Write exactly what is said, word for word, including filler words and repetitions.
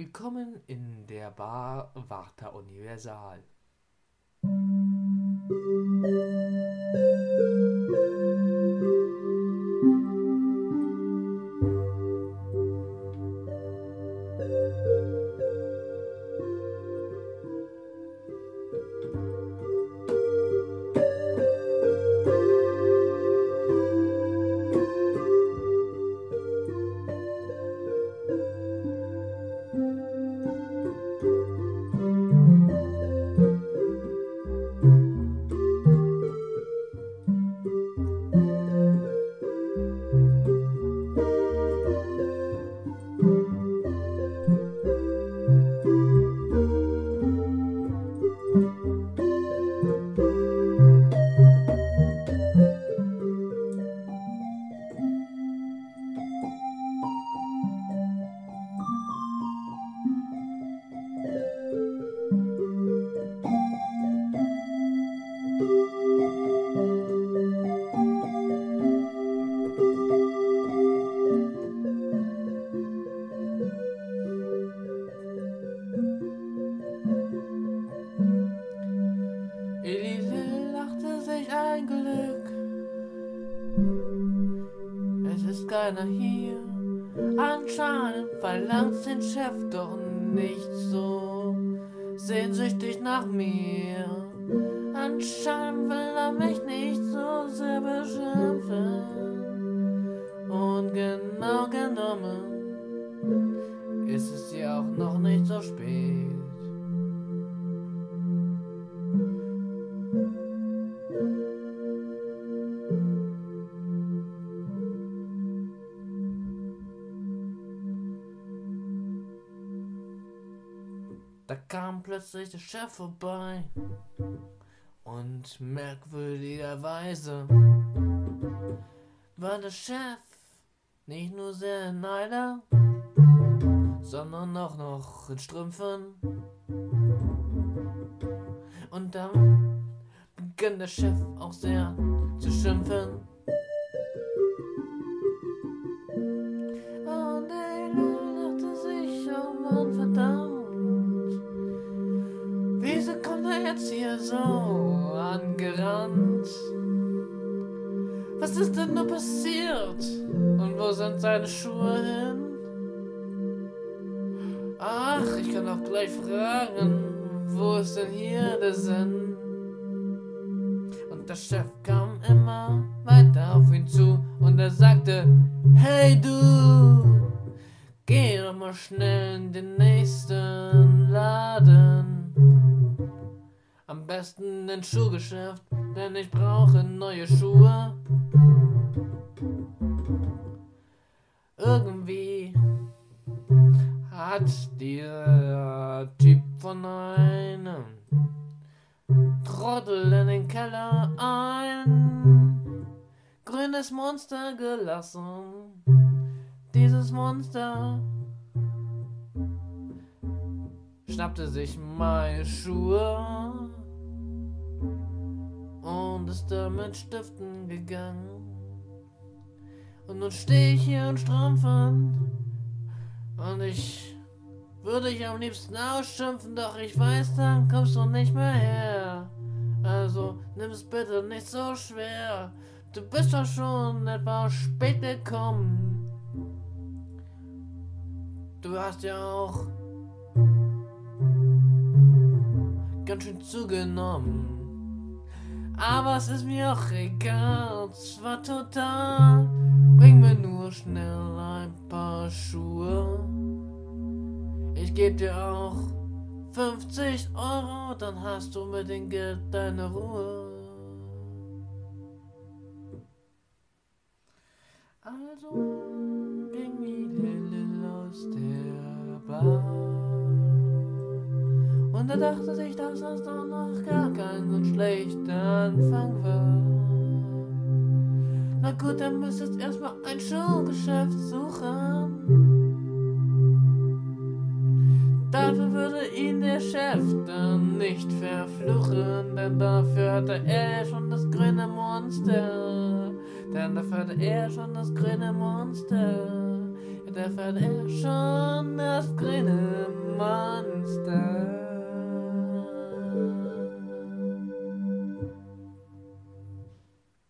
Willkommen in der Bar Warta Universal. Elise lachte sich ein Glück. Es ist keiner hier. Anscheinend verlangt den Chef doch nicht so sehnsüchtig nach mir. Anscheinend will er mich nicht so sehr beschimpfen. Und genau genommen ist es ja auch noch nicht so spät. Da kam plötzlich der Chef vorbei und merkwürdigerweise war der Chef nicht nur sehr in Neider, sondern auch noch in Strümpfen. Und dann begann der Chef auch sehr zu schimpfen. Und Elise dachte sich, oh Mann, verdammt. Wieso kommt er jetzt hier so angerannt? Was ist denn nur passiert? Und wo sind seine Schuhe hin? Ach, ich kann auch gleich fragen, wo ist denn hier der Sinn? Und der Chef kam immer weiter auf ihn zu und er sagte, hey du, geh doch mal schnell in den nächsten Laden. Am besten ins Schuhgeschäft, denn ich brauche neue Schuhe. Irgendwie hat der Typ von einem Trottel in den Keller ein grünes Monster gelassen. Dieses Monster schnappte sich meine Schuhe und ist damit stiften gegangen. Und nun stehe ich hier in Strümpfen und ich würde dich am liebsten ausschimpfen, doch ich weiß, dann kommst du nicht mehr her. Also nimm es bitte nicht so schwer, du bist doch schon etwas spät gekommen. Du hast ja auch ganz schön zugenommen. Aber es ist mir auch egal, es war total. Bring mir nur schnell ein paar Schuhe. Ich geb dir auch fünfzig Euro, dann hast du mit dem Geld deine Ruhe. Also ging die Lille aus der Bar. Und er dachte sich, dass das doch noch gar kein so schlechter Anfang war. Na gut, dann müsstest erstmal ein Schuhgeschäft suchen. Dafür würde ihn der Chef dann nicht verfluchen, denn dafür hatte er schon das grüne Monster. Denn dafür hatte er schon das grüne Monster. Ja, dafür hatte er schon das grüne